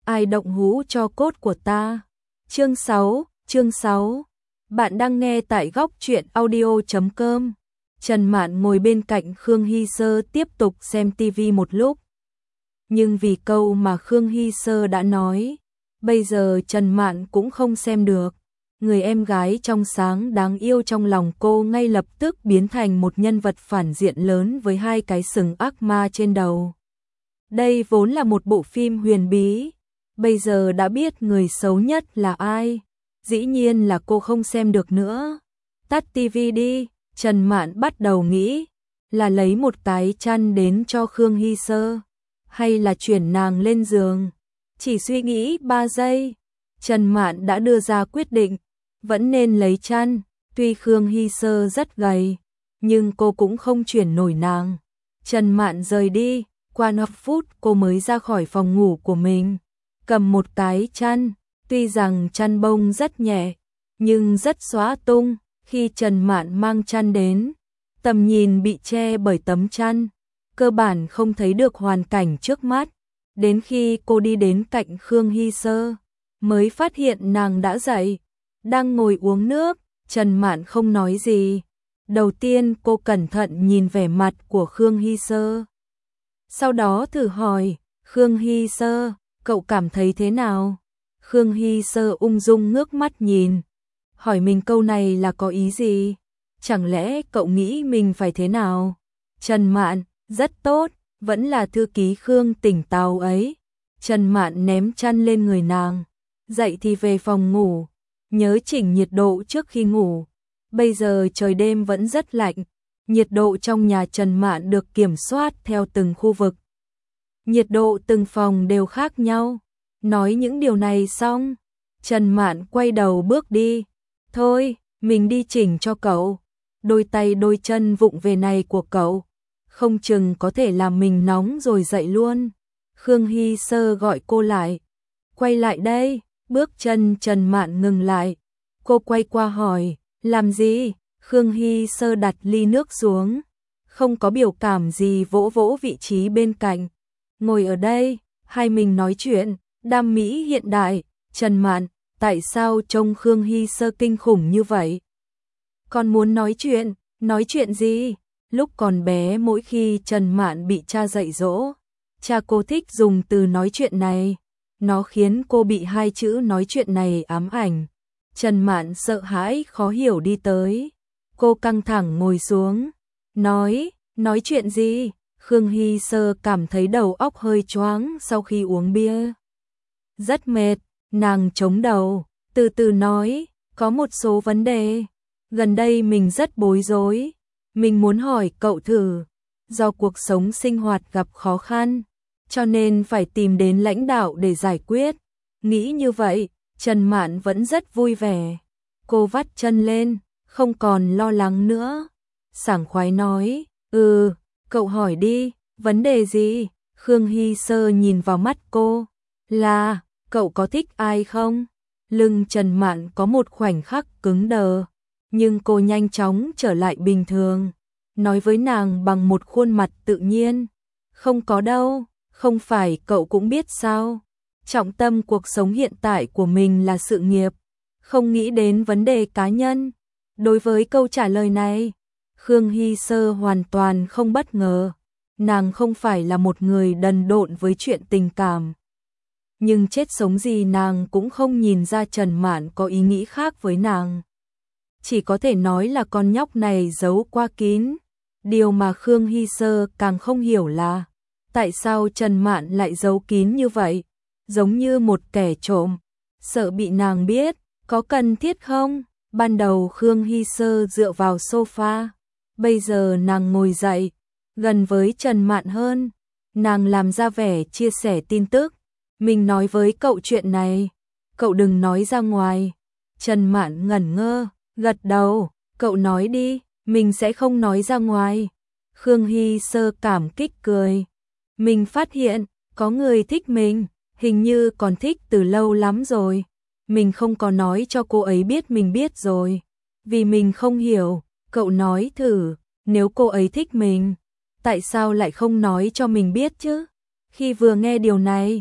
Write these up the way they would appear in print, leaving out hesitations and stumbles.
ai động hũ cho cốt của ta. Chương 6. Bạn đang nghe tại góc truyện audio.com. Trần Mạn ngồi bên cạnh Khương Hy Sơ tiếp tục xem tivi một lúc. Nhưng vì câu mà Khương Hy Sơ đã nói, bây giờ Trần Mạn cũng không xem được. Người em gái trong sáng đáng yêu trong lòng cô ngay lập tức biến thành một nhân vật phản diện lớn với hai cái sừng ác ma trên đầu. Đây vốn là một bộ phim huyền bí, bây giờ đã biết người xấu nhất là ai. Dĩ nhiên là cô không xem được nữa. Tắt tivi đi, Trần Mạn bắt đầu nghĩ, là lấy một cái chăn đến cho Khương Hy Sơ, hay là chuyển nàng lên giường. Chỉ suy nghĩ 3 giây, Trần Mạn đã đưa ra quyết định, vẫn nên lấy chăn. Tuy Khương Hy Sơ rất gầy, nhưng cô cũng không chuyển nổi nàng. Trần Mạn rời đi, qua 5 phút cô mới ra khỏi phòng ngủ của mình, cầm một cái chăn. Tuy rằng chăn bông rất nhẹ, nhưng rất xóa tung. Khi Trần Mạn mang chăn đến, tầm nhìn bị che bởi tấm chăn, cơ bản không thấy được hoàn cảnh trước mắt. Đến khi cô đi đến cạnh Khương Hy Sơ, mới phát hiện nàng đã dậy, đang ngồi uống nước. Trần Mạn không nói gì. Đầu tiên cô cẩn thận nhìn vẻ mặt của Khương Hy Sơ. Sau đó thử hỏi, Khương Hy Sơ, cậu cảm thấy thế nào? Khương Hy Sơ ung dung ngước mắt nhìn, hỏi mình câu này là có ý gì? Chẳng lẽ cậu nghĩ mình phải thế nào? Trần Mạn, rất tốt, vẫn là thư ký Khương tỉnh táo ấy. Trần Mạn ném chăn lên người nàng, dậy thì về phòng ngủ, nhớ chỉnh nhiệt độ trước khi ngủ. Bây giờ trời đêm vẫn rất lạnh, nhiệt độ trong nhà Trần Mạn được kiểm soát theo từng khu vực. Nhiệt độ từng phòng đều khác nhau. Nói những điều này xong, Trần Mạn quay đầu bước đi. Thôi, mình đi chỉnh cho cậu. Đôi tay đôi chân vụng về này của cậu, không chừng có thể làm mình nóng rồi dậy luôn. Khương Hy Sơ gọi cô lại. Quay lại đây, bước chân Trần Mạn ngừng lại. Cô quay qua hỏi, làm gì? Khương Hy Sơ đặt ly nước xuống, không có biểu cảm gì, vỗ vỗ vị trí bên cạnh. Ngồi ở đây, hai mình nói chuyện. Đam mỹ hiện đại. Trần Mạn, tại sao trông Khương Hy Sơ kinh khủng như vậy? Con muốn nói chuyện gì? Lúc còn bé mỗi khi Trần Mạn bị cha dạy dỗ, cha cô thích dùng từ nói chuyện này. Nó khiến cô bị hai chữ nói chuyện này ám ảnh. Trần Mạn sợ hãi khó hiểu đi tới. Cô căng thẳng ngồi xuống. Nói chuyện gì? Khương Hy Sơ cảm thấy đầu óc hơi choáng sau khi uống bia. Rất mệt, nàng chống đầu, từ từ nói, có một số vấn đề. Gần đây mình rất bối rối, mình muốn hỏi cậu thử. Do cuộc sống sinh hoạt gặp khó khăn, cho nên phải tìm đến lãnh đạo để giải quyết. Nghĩ như vậy, Trần Mạn vẫn rất vui vẻ. Cô vắt chân lên, không còn lo lắng nữa. Sảng khoái nói, cậu hỏi đi, vấn đề gì? Khương Hy Sơ nhìn vào mắt cô, là, cậu có thích ai không? Lưng Trần Mạn có một khoảnh khắc cứng đờ, nhưng cô nhanh chóng trở lại bình thường, nói với nàng bằng một khuôn mặt tự nhiên. Không có đâu, không phải cậu cũng biết sao? Trọng tâm cuộc sống hiện tại của mình là sự nghiệp, không nghĩ đến vấn đề cá nhân. Đối với câu trả lời này, Khương Hy Sơ hoàn toàn không bất ngờ. Nàng không phải là một người đần độn với chuyện tình cảm. Nhưng chết sống gì nàng cũng không nhìn ra Trần Mạn có ý nghĩ khác với nàng. Chỉ có thể nói là con nhóc này giấu quá kín. Điều mà Khương Hy Sơ càng không hiểu là tại sao Trần Mạn lại giấu kín như vậy, giống như một kẻ trộm, sợ bị nàng biết. Có cần thiết không? Ban đầu Khương Hy Sơ dựa vào sofa, bây giờ nàng ngồi dậy, gần với Trần Mạn hơn. Nàng làm ra vẻ chia sẻ tin tức. Mình nói với cậu chuyện này, cậu đừng nói ra ngoài. Trần Mạn ngẩn ngơ, gật đầu, cậu nói đi, mình sẽ không nói ra ngoài. Khương Hy Sơ cảm kích cười. Mình phát hiện, có người thích mình, hình như còn thích từ lâu lắm rồi. Mình không có nói cho cô ấy biết mình biết rồi, vì mình không hiểu. Cậu nói thử, nếu cô ấy thích mình, tại sao lại không nói cho mình biết chứ? Khi vừa nghe điều này,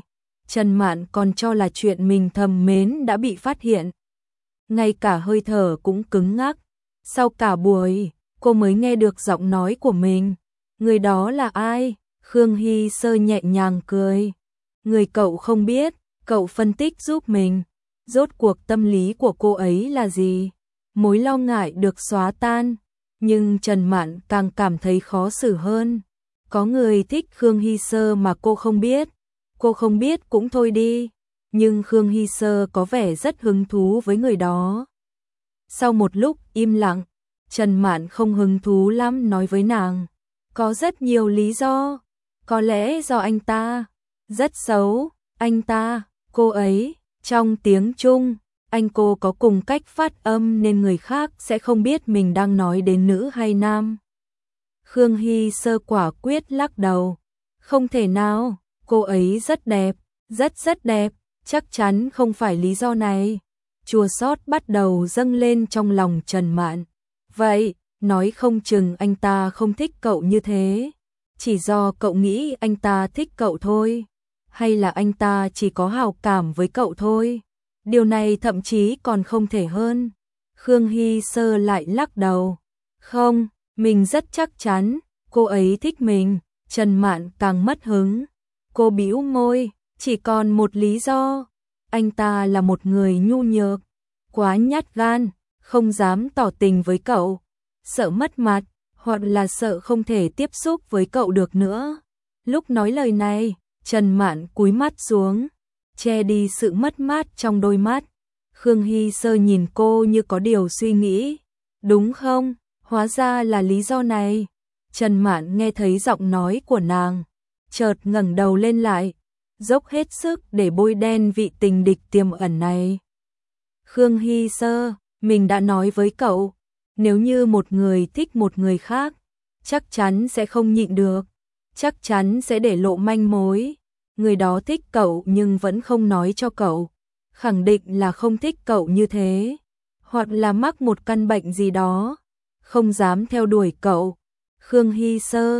Trần Mạn còn cho là chuyện mình thầm mến đã bị phát hiện. Ngay cả hơi thở cũng cứng ngắc. Sau cả buổi, cô mới nghe được giọng nói của mình. Người đó là ai? Khương Hy Sơ nhẹ nhàng cười. Người cậu không biết, cậu phân tích giúp mình. Rốt cuộc tâm lý của cô ấy là gì? Mối lo ngại được xóa tan. Nhưng Trần Mạn càng cảm thấy khó xử hơn. Có người thích Khương Hy Sơ mà cô không biết. Cô không biết cũng thôi đi. Nhưng Khương Hy Sơ có vẻ rất hứng thú với người đó. Sau một lúc im lặng, Trần Mạn không hứng thú lắm nói với nàng. Có rất nhiều lý do. Có lẽ do anh ta rất xấu, anh ta, cô ấy, trong tiếng Trung, anh cô có cùng cách phát âm nên người khác sẽ không biết mình đang nói đến nữ hay nam. Khương Hy Sơ quả quyết lắc đầu. Không thể nào, cô ấy rất đẹp, rất đẹp, chắc chắn không phải lý do này. Chua xót bắt đầu dâng lên trong lòng Trần Mạn. Vậy, nói không chừng anh ta không thích cậu như thế. Chỉ do cậu nghĩ anh ta thích cậu thôi. Hay là anh ta chỉ có hảo cảm với cậu thôi. Điều này thậm chí còn không thể hơn. Khương Hy Sơ lại lắc đầu. Không, mình rất chắc chắn, cô ấy thích mình. Trần Mạn càng mất hứng. Cô bĩu môi, chỉ còn một lý do. Anh ta là một người nhu nhược, quá nhát gan, không dám tỏ tình với cậu. Sợ mất mặt, hoặc là sợ không thể tiếp xúc với cậu được nữa. Lúc nói lời này, Trần Mạn cúi mắt xuống, che đi sự mất mát trong đôi mắt. Khương Hy Sơ nhìn cô như có điều suy nghĩ. Đúng không? Hóa ra là lý do này. Trần Mạn nghe thấy giọng nói của nàng, chợt ngẩng đầu lên lại, dốc hết sức để bôi đen vị tình địch tiềm ẩn này. Khương Hy Sơ, mình đã nói với cậu, nếu như một người thích một người khác, chắc chắn sẽ không nhịn được, chắc chắn sẽ để lộ manh mối. Người đó thích cậu nhưng vẫn không nói cho cậu, khẳng định là không thích cậu như thế, hoặc là mắc một căn bệnh gì đó, không dám theo đuổi cậu. Khương Hy Sơ,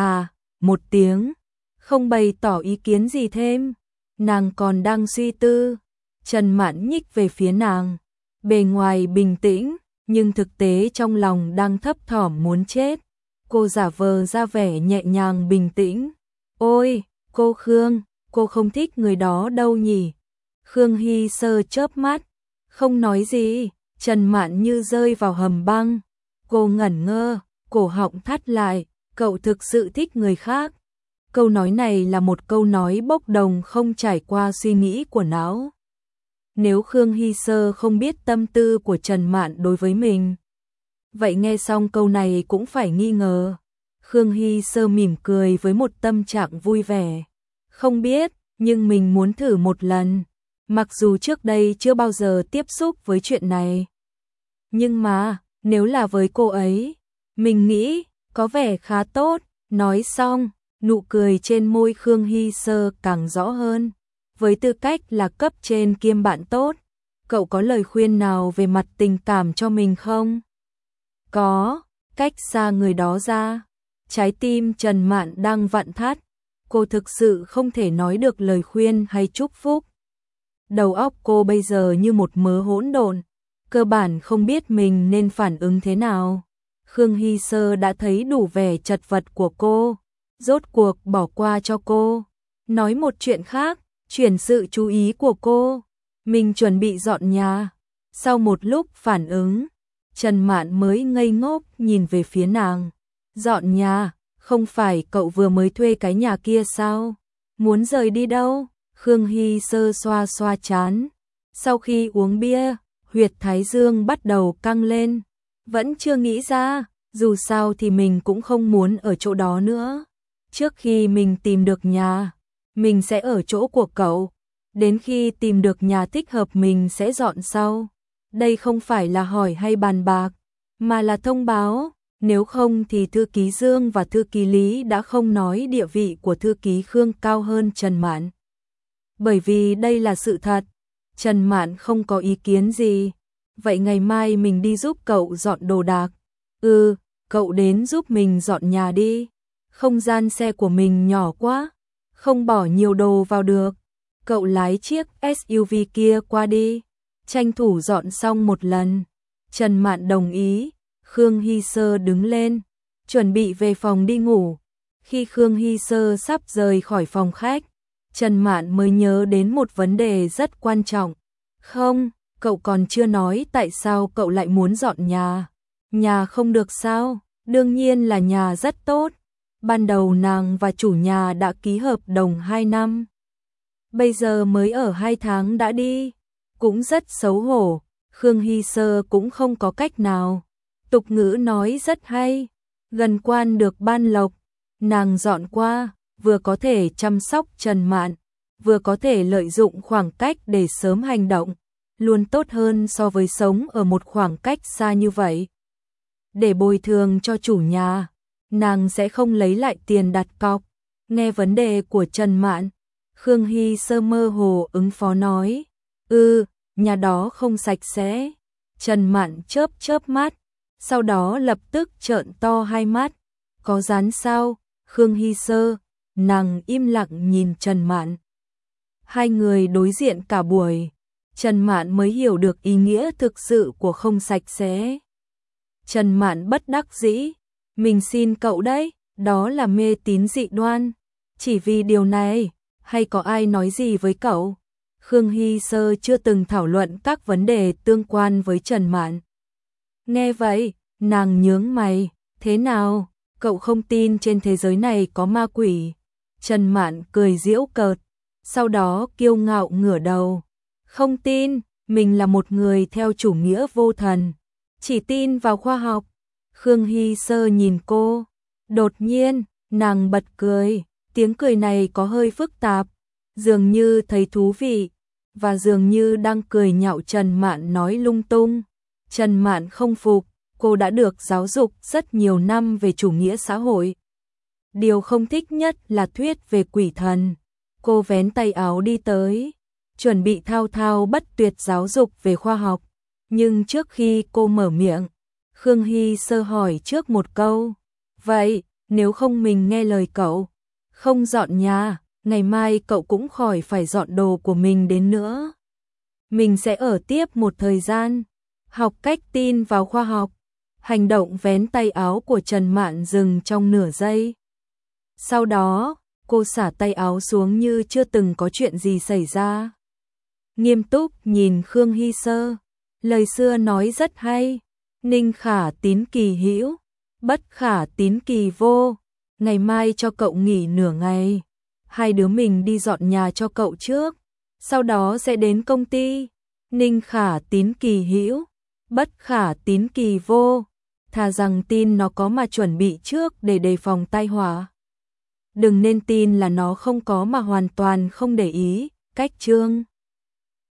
một tiếng, không bày tỏ ý kiến gì thêm. Nàng còn đang suy tư. Trần Mạn nhích về phía nàng, bề ngoài bình tĩnh, nhưng thực tế trong lòng đang thấp thỏm muốn chết. Cô giả vờ ra vẻ nhẹ nhàng bình tĩnh. Ôi, cô Khương, cô không thích người đó đâu nhỉ? Khương Hy Sơ chớp mắt, không nói gì. Trần Mạn như rơi vào hầm băng. Cô ngẩn ngơ, cổ họng thắt lại. Cậu thực sự thích người khác. Câu nói này là một câu nói bốc đồng không trải qua suy nghĩ của não. Nếu Khương Hy Sơ không biết tâm tư của Trần Mạn đối với mình, vậy nghe xong câu này cũng phải nghi ngờ. Khương Hy Sơ mỉm cười với một tâm trạng vui vẻ. Không biết, nhưng mình muốn thử một lần. Mặc dù trước đây chưa bao giờ tiếp xúc với chuyện này. Nhưng mà, nếu là với cô ấy, mình nghĩ có vẻ khá tốt. Nói xong, nụ cười trên môi Khương Hy Sơ càng rõ hơn. Với tư cách là cấp trên kiêm bạn tốt, cậu có lời khuyên nào về mặt tình cảm cho mình không? Có, cách xa người đó ra. Trái tim Trần Mạn đang vặn thắt. Cô thực sự không thể nói được lời khuyên hay chúc phúc. Đầu óc cô bây giờ như một mớ hỗn độn, cơ bản không biết mình nên phản ứng thế nào. Khương Hy Sơ đã thấy đủ vẻ chật vật của cô, rốt cuộc bỏ qua cho cô. Nói một chuyện khác, chuyển sự chú ý của cô. Mình chuẩn bị dọn nhà. Sau một lúc phản ứng, Trần Mạn mới ngây ngốc nhìn về phía nàng. Dọn nhà? Không phải cậu vừa mới thuê cái nhà kia sao? Muốn rời đi đâu? Khương Hy Sơ xoa xoa trán. Sau khi uống bia, huyệt thái dương bắt đầu căng lên. Vẫn chưa nghĩ ra, dù sao thì mình cũng không muốn ở chỗ đó nữa. Trước khi mình tìm được nhà, mình sẽ ở chỗ của cậu. Đến khi tìm được nhà thích hợp mình sẽ dọn sau. Đây không phải là hỏi hay bàn bạc, mà là thông báo. Nếu không thì thư ký Dương và thư ký Lý đã không nói địa vị của thư ký Khương cao hơn Trần Mạn. Bởi vì đây là sự thật. Trần Mạn không có ý kiến gì. Vậy ngày mai mình đi giúp cậu dọn đồ đạc. Cậu đến giúp mình dọn nhà đi. Không gian xe của mình nhỏ quá, không bỏ nhiều đồ vào được. cậu lái chiếc SUV kia qua đi, tranh thủ dọn xong một lần. Trần Mạn đồng ý, Khương Hy Sơ đứng lên, chuẩn bị về phòng đi ngủ. Khi Khương Hy Sơ sắp rời khỏi phòng khách, Trần Mạn mới nhớ đến một vấn đề rất quan trọng. Không, cậu còn chưa nói tại sao cậu lại muốn dọn nhà. Nhà không được sao? Đương nhiên là nhà rất tốt. Ban đầu nàng và chủ nhà đã ký hợp đồng 2 năm. Bây giờ mới ở 2 tháng đã đi. Cũng rất xấu hổ. Khương Hy Sơ cũng không có cách nào. Tục ngữ nói rất hay. Gần quan được ban lộc. Nàng dọn qua, vừa có thể chăm sóc Trần Mạn, vừa có thể lợi dụng khoảng cách để sớm hành động. Luôn tốt hơn so với sống ở một khoảng cách xa như vậy. Để bồi thường cho chủ nhà, nàng sẽ không lấy lại tiền đặt cọc. Nghe vấn đề của Trần Mạn, Khương Hy Sơ mơ hồ ứng phó nói, nhà đó không sạch sẽ. Trần Mạn chớp chớp mắt, sau đó lập tức trợn to hai mắt. Có rán sao? Khương Hy Sơ, nàng im lặng nhìn Trần Mạn. Hai người đối diện cả buổi, Trần Mạn mới hiểu được ý nghĩa thực sự của không sạch sẽ. Trần Mạn bất đắc dĩ, mình xin cậu đấy, đó là mê tín dị đoan. Chỉ vì điều này, hay có ai nói gì với cậu? Khương Hy Sơ chưa từng thảo luận các vấn đề tương quan với Trần Mạn. Nghe vậy, nàng nhướng mày, thế nào? Cậu không tin trên thế giới này có ma quỷ? Trần Mạn cười giễu cợt, sau đó kiêu ngạo ngửa đầu. Không tin, mình là một người theo chủ nghĩa vô thần, chỉ tin vào khoa học. Khương Hy Sơ nhìn cô, đột nhiên, nàng bật cười, tiếng cười này có hơi phức tạp, dường như thấy thú vị, và dường như đang cười nhạo Trần Mạn nói lung tung. Trần Mạn không phục, cô đã được giáo dục rất nhiều năm về chủ nghĩa xã hội. Điều không thích nhất là thuyết về quỷ thần. Cô vén tay áo đi tới, chuẩn bị thao thao bất tuyệt giáo dục về khoa học. Nhưng trước khi cô mở miệng, Khương Hy Sơ hỏi trước một câu. Vậy, nếu không mình nghe lời cậu, không dọn nhà, ngày mai cậu cũng khỏi phải dọn đồ của mình đến nữa. Mình sẽ ở tiếp một thời gian, học cách tin vào khoa học. Hành động vén tay áo của Trần Mạn dừng trong nửa giây. Sau đó, cô xả tay áo xuống như chưa từng có chuyện gì xảy ra. Nghiêm túc nhìn Khương Hy Sơ, lời xưa nói rất hay, ninh khả tín kỳ hữu, bất khả tín kỳ vô. Ngày mai cho cậu nghỉ nửa ngày, hai đứa mình đi dọn nhà cho cậu trước, sau đó sẽ đến công ty. Ninh khả tín kỳ hữu, bất khả tín kỳ vô. Thà rằng tin nó có mà chuẩn bị trước để đề phòng tai họa. Đừng nên tin là nó không có mà hoàn toàn không để ý. Cách chương